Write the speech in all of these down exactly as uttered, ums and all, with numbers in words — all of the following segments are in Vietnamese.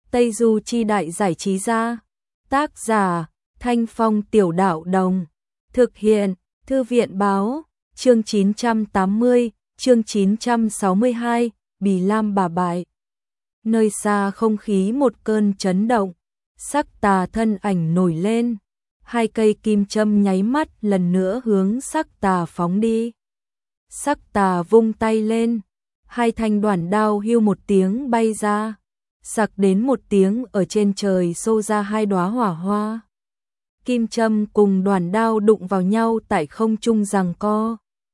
Tây Du Chi Đại Giải Trí Gia. Tác giả Thanh Phong Tiểu Đạo Đồng. Thực hiện Thư viện Báo. Chương chín trăm tám mươi, chương chín trăm sáu mươi hai, Bì Lam bà bại. Nơi xa không khí một cơn chấn động, Sắc Tà thân ảnh nổi lên, hai cây kim châm nháy mắt lần nữa hướng Sắc Tà phóng đi. Sắc Tà vung tay lên, hai thanh đoản đao hưu một tiếng bay ra, sặc đến một tiếng ở trên trời xô ra hai đóa hỏa hoa. Kim châm cùng đoản đao đụng vào nhau tại không trung giằng co.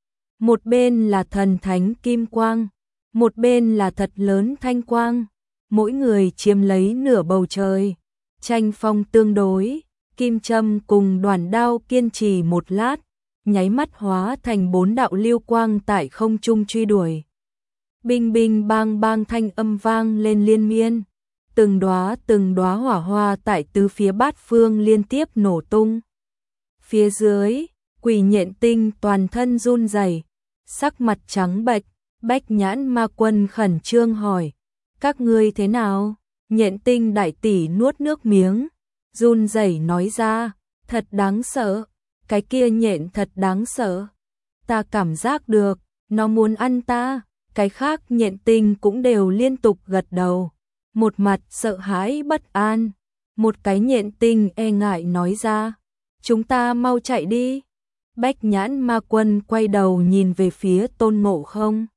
Một bên là thần thánh kim quang, một bên là thật lớn thanh quang, mỗi người chiếm lấy nửa bầu trời. Tranh phong tương đối, kim châm cùng đoản đao kiên trì một lát, nháy mắt hóa thành bốn đạo lưu quang tại không trung truy đuổi. Binh binh bang bang thanh âm vang lên liên miên, từng đóa từng đóa hỏa hoa tại tứ phía bát phương liên tiếp nổ tung. Phía dưới, Quỷ Nhện Tinh toàn thân run rẩy, sắc mặt trắng bệch, Bách Nhãn Ma Quân khẩn trương hỏi: "Các ngươi thế nào?" Nhện Tinh đại tỷ nuốt nước miếng, run rẩy nói ra: "Thật đáng sợ, cái kia nhện thật đáng sợ. Ta cảm giác được, nó muốn ăn ta." Cái khác nhện tinh cũng đều liên tục gật đầu, một mặt sợ hãi bất an. Một cái nhện tinh e ngại nói ra: "Chúng ta mau chạy đi." Bách Nhãn Ma Quân quay đầu nhìn về phía Tôn Ngộ Không,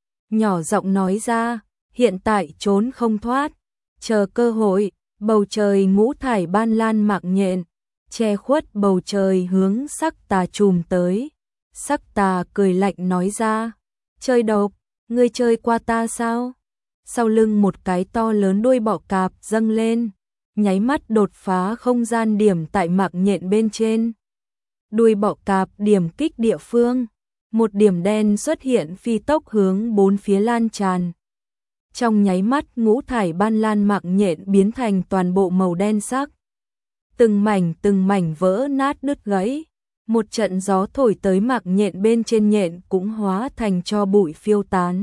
nhỏ giọng nói ra: "Hiện tại trốn không thoát, chờ cơ hội." Bầu trời ngũ thải ban lan mạng nhện che khuất bầu trời hướng Sắc Tà trùm tới. Sắc Tà cười lạnh nói ra: "Chơi độc, ngươi chơi qua ta sao?" Sau lưng một cái to lớn đuôi bọ cạp dâng lên, nháy mắt đột phá không gian điểm tại mạng nhện bên trên. Đuôi bọ cạp điểm kích địa phương, một điểm đen xuất hiện phi tốc hướng bốn phía lan tràn. Trong nháy mắt ngũ thải ban lan mạng nhện biến thành toàn bộ màu đen sắc. Từng mảnh từng mảnh vỡ nát đứt gãy, một trận gió thổi tới mạng nhện bên trên nhện cũng hóa thành tro bụi phiêu tán.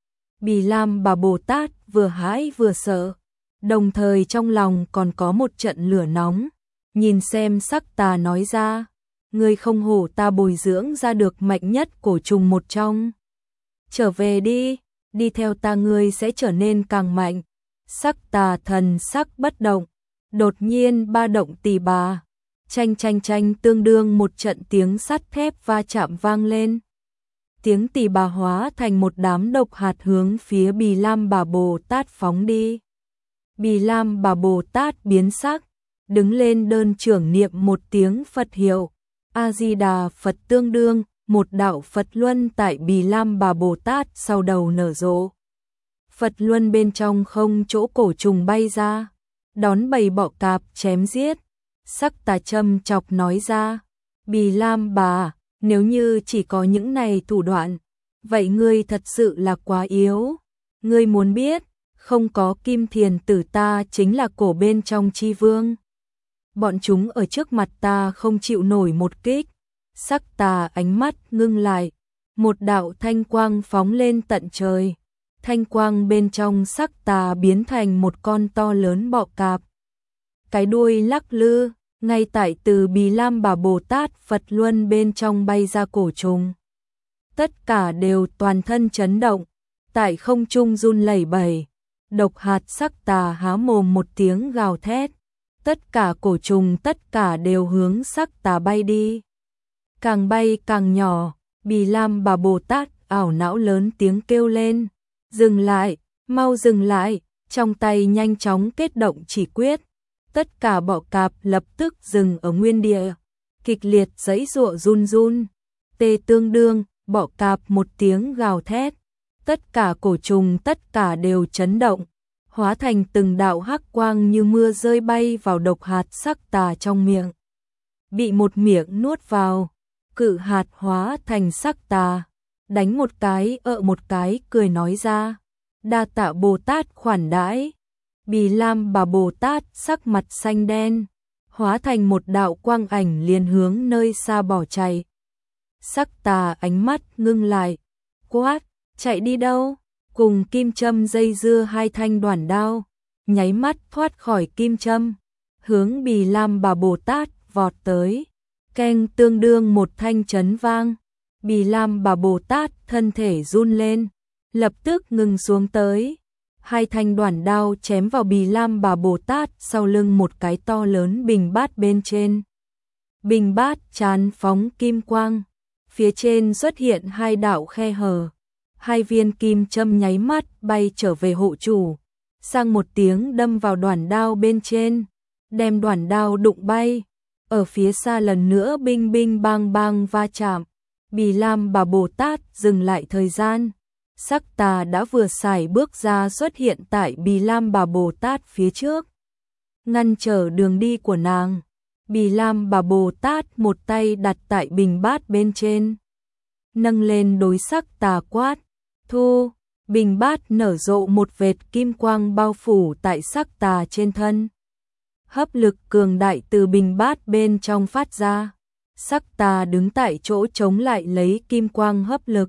Bì Lam bà Bồ Tát vừa hãi vừa sợ, đồng thời trong lòng còn có một trận lửa nóng. Nhìn xem Sắc Tà nói ra: "Ngươi không hổ ta bồi dưỡng ra được mạnh nhất cổ trùng một trong. Trở về đi, đi theo ta ngươi sẽ trở nên càng mạnh." Sắc Tà thần sắc bất động, đột nhiên ba động tỳ bà, tranh tranh tranh tương đương một trận tiếng sắt thép va chạm vang lên. Tiếng tỳ bà hóa thành một đám độc hạt hướng phía Bì Lam bà Bồ Tát phóng đi. Bì Lam bà Bồ Tát biến sắc, đứng lên đơn trưởng niệm một tiếng Phật hiệu. A Di Đà Phật tương đương, một đạo Phật luân tại Bì Lam bà Bồ Tát sau đầu nở rộ. Phật luân bên trong không chỗ cổ trùng bay ra, đón bầy bọ cạp chém giết. Sắc Tà châm chọc nói ra: "Bì Lam bà, nếu như chỉ có những này thủ đoạn, vậy ngươi thật sự là quá yếu. Ngươi muốn biết, không có Kim Thiền Tử ta chính là cổ bên trong chi vương. Bọn chúng ở trước mặt ta không chịu nổi một kích." Sắc Tà ánh mắt ngưng lại, một đạo thanh quang phóng lên tận trời. Thanh quang bên trong Sắc Tà biến thành một con to lớn bọ cạp. Cái đuôi lắc lư, ngay tại từ Bì Lam bà Bồ Tát Phật luân bên trong bay ra cổ trùng. Tất cả đều toàn thân chấn động, tại không trung run lẩy bẩy. Độc hạt Sắc Tà há mồm một tiếng gào thét, tất cả cổ trùng tất cả đều hướng Sắc Tà bay đi. Càng bay càng nhỏ, Bì Lam bà Bồ Tát ảo não lớn tiếng kêu lên: "Dừng lại, mau dừng lại!" Trong tay nhanh chóng kết động chỉ quyết. Tất cả bọ cạp lập tức dừng ở nguyên địa, kịch liệt giãy giụa run run. Tê tương đương, bọ cạp một tiếng gào thét, tất cả cổ trùng tất cả đều chấn động, hóa thành từng đạo hắc quang như mưa rơi bay vào độc hạt Sắc Tà trong miệng. Bị một miệng nuốt vào, cự hạt hóa thành Sắc Tà, đánh một cái ợ một cái cười nói ra: "Đa tạ Bồ Tát khoản đãi." Bì Lam bà Bồ Tát sắc mặt xanh đen, hóa thành một đạo quang ảnh liền hướng nơi xa bỏ chạy. Sắc Tà ánh mắt ngưng lại, quát: "Chạy đi đâu?" Cùng kim châm dây dưa hai thanh đoản đao, nháy mắt thoát khỏi kim châm, hướng Bì Lam Bà Bồ Tát vọt tới. Keng, tương đương một thanh chấn vang, Bì Lam Bà Bồ Tát thân thể run lên, lập tức ngừng xuống tới. Hai thanh đoản đao chém vào Bì Lam Bà Bồ Tát sau lưng một cái to lớn bình bát bên trên. Bình bát tràn phóng kim quang, phía trên xuất hiện hai đạo khe hở. Hai viên kim châm nháy mắt bay trở về hộ chủ, sang một tiếng đâm vào đoản đao bên trên, đem đoản đao đụng bay. Ở phía xa lần nữa binh binh bang bang va chạm, Bì Lam Bà Bồ Tát dừng lại thời gian. Sắc tà đã vừa xài bước ra xuất hiện tại Bì Lam Bà Bồ Tát phía trước, ngăn trở đường đi của nàng. Bì Lam Bà Bồ Tát một tay đặt tại bình bát bên trên, nâng lên đối sắc tà quát, thu. Bình bát nở rộ một vệt kim quang bao phủ tại sắc tà trên thân. Hấp lực cường đại từ bình bát bên trong phát ra. Sắc tà đứng tại chỗ chống lại lấy kim quang hấp lực.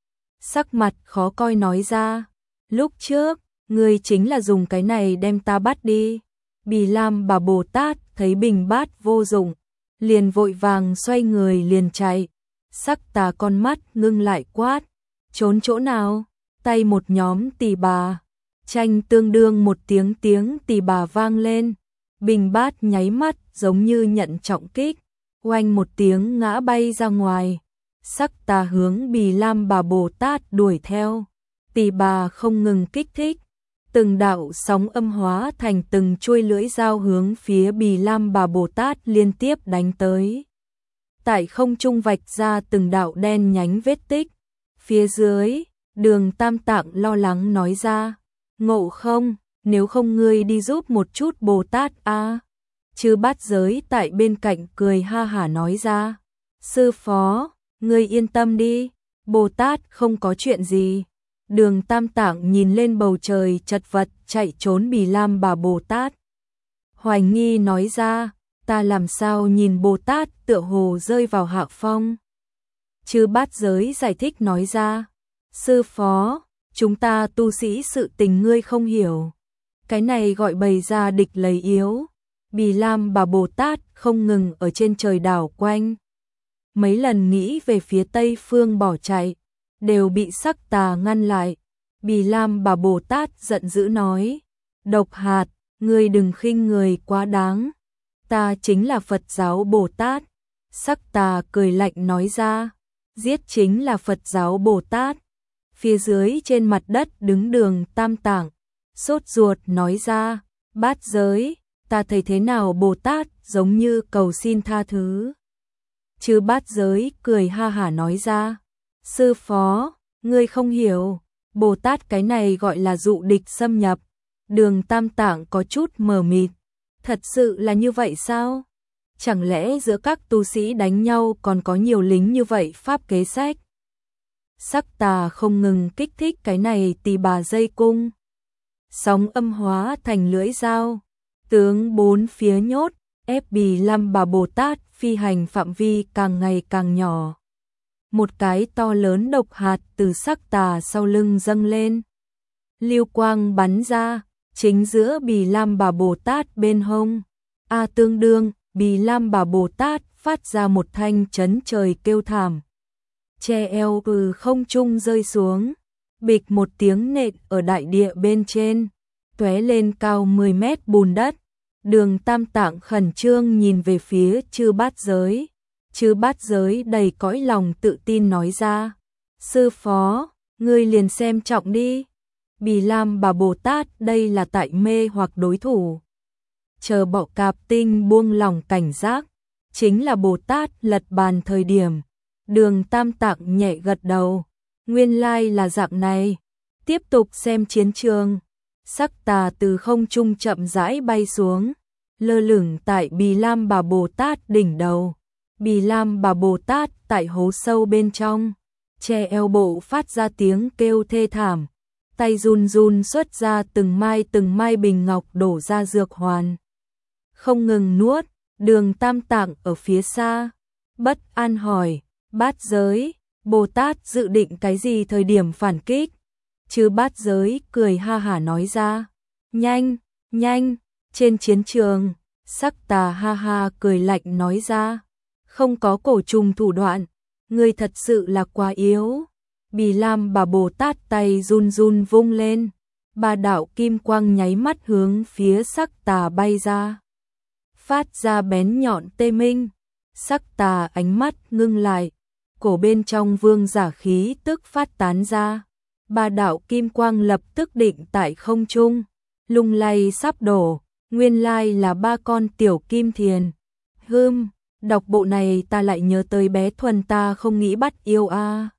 Sắc mặt khó coi nói ra, lúc trước, ngươi chính là dùng cái này đem ta bắt đi. Bì Lam Bà Bồ Tát thấy bình bát vô dụng, liền vội vàng xoay người liền chạy. Sắc tà con mắt ngưng lại quát, trốn chỗ nào? Tay một nhóm tỳ bà, tranh tương đương một tiếng tiếng tỳ bà vang lên. Bình bát nháy mắt giống như nhận trọng kích, oanh một tiếng ngã bay ra ngoài. Sắc tà hướng Bì Lam Bà Bồ Tát đuổi theo, tỳ bà không ngừng kích thích, từng đạo sóng âm hóa thành từng chuôi lưỡi dao hướng phía Bì Lam Bà Bồ Tát liên tiếp đánh tới. Tại không trung vạch ra từng đạo đen nhánh vết tích. Phía dưới, Đường Tam Tạng lo lắng nói ra, Ngộ Không, nếu không ngươi đi giúp một chút Bồ Tát a. Chư Bát Giới tại bên cạnh cười ha hả nói ra, sư phó, ngươi yên tâm đi, Bồ Tát không có chuyện gì. Đường Tam Tạng nhìn lên bầu trời chật vật chạy trốn Bì Lam Bà Bồ Tát, hoài nghi nói ra, ta làm sao nhìn Bồ Tát tựa hồ rơi vào hạ phong. Chư Bát Giới giải thích nói ra, sư phó, chúng ta tu sĩ sự tình ngươi không hiểu, cái này gọi bày ra địch lấy yếu. Bì Lam Bà Bồ Tát không ngừng ở trên trời đảo quanh, mấy lần nghĩ về phía tây phương bỏ chạy, đều bị sắc tà ngăn lại. Bì Lam Bà Bồ Tát giận dữ nói, độc hạt, ngươi đừng khinh người quá đáng, ta chính là Phật giáo Bồ Tát. Sắc tà cười lạnh nói ra, giết chính là Phật giáo Bồ Tát. Phía dưới trên mặt đất đứng Đường Tam Tạng, sốt ruột nói ra, Bát Giới, ta thấy thế nào Bồ Tát giống như cầu xin tha thứ. Chư Bát Giới cười ha hả nói ra, sư phó, ngươi không hiểu, Bồ Tát cái này gọi là dụ địch xâm nhập. Đường Tam Tạng có chút mờ mịt, thật sự là như vậy sao? Chẳng lẽ giữa các tu sĩ đánh nhau còn có nhiều lính như vậy pháp kế sách? Sắc tà không ngừng kích thích cái này tỳ bà dây cung, sóng âm hóa thành lưỡi dao, tướng bốn phía nhốt, ép Bì Lam Bà Bồ Tát phi hành phạm vi càng ngày càng nhỏ. Một cái to lớn độc hạt từ sắc tà sau lưng dâng lên, lưu quang bắn ra, chính giữa Bì Lam Bà Bồ Tát bên hông. A tương đương, Bì Lam Bà Bồ Tát phát ra một thanh chấn trời kêu thảm, che eo từ không trung rơi xuống, bịch một tiếng nện ở đại địa bên trên, tóe lên cao mười mét bùn đất. Đường Tam Tạng khẩn trương nhìn về phía Chư Bát Giới. Chư Bát Giới đầy cõi lòng tự tin nói ra, sư phó, ngươi liền xem trọng đi. Bì Lam Bà Bồ Tát đây là tại mê hoặc đối thủ. Chờ Bọ Cạp Tinh buông lòng cảnh giác, chính là Bồ Tát lật bàn thời điểm. Đường Tam Tạng nhẹ gật đầu, nguyên lai là dạng này. Tiếp tục xem chiến trường. Sắc tà từ không trung chậm rãi bay xuống, lơ lửng tại Bì Lam Bà Bồ Tát đỉnh đầu. Bì Lam Bà Bồ Tát tại hố sâu bên trong, che eo bộ phát ra tiếng kêu thê thảm, tay run run xuất ra từng mai từng mai bình ngọc đổ ra dược hoàn, không ngừng nuốt. Đường Tam Tạng ở phía xa, bất an hỏi, Bát Giới, Bồ Tát dự định cái gì thời điểm phản kích? Chư Bát Giới cười ha hả nói ra, nhanh, Nhanh, trên chiến trường, Sắc Tà ha ha cười lạnh nói ra, không có cổ trùng thủ đoạn, ngươi thật sự là quá yếu. Bì Lam bà Bồ Tát tay run run vung lên, ba đạo kim quang nháy mắt hướng phía Sắc Tà bay ra, phát ra bén nhọn tê minh. Sắc Tà ánh mắt ngưng lại, cổ bên trong vương giả khí tức phát tán ra, ba đạo kim quang lập tức định tại không trung, lung lay sắp đổ, nguyên lai là ba con tiểu kim thiền. Hừm, đọc bộ này ta lại nhớ tới bé Thuần ta không nghĩ bắt yêu a.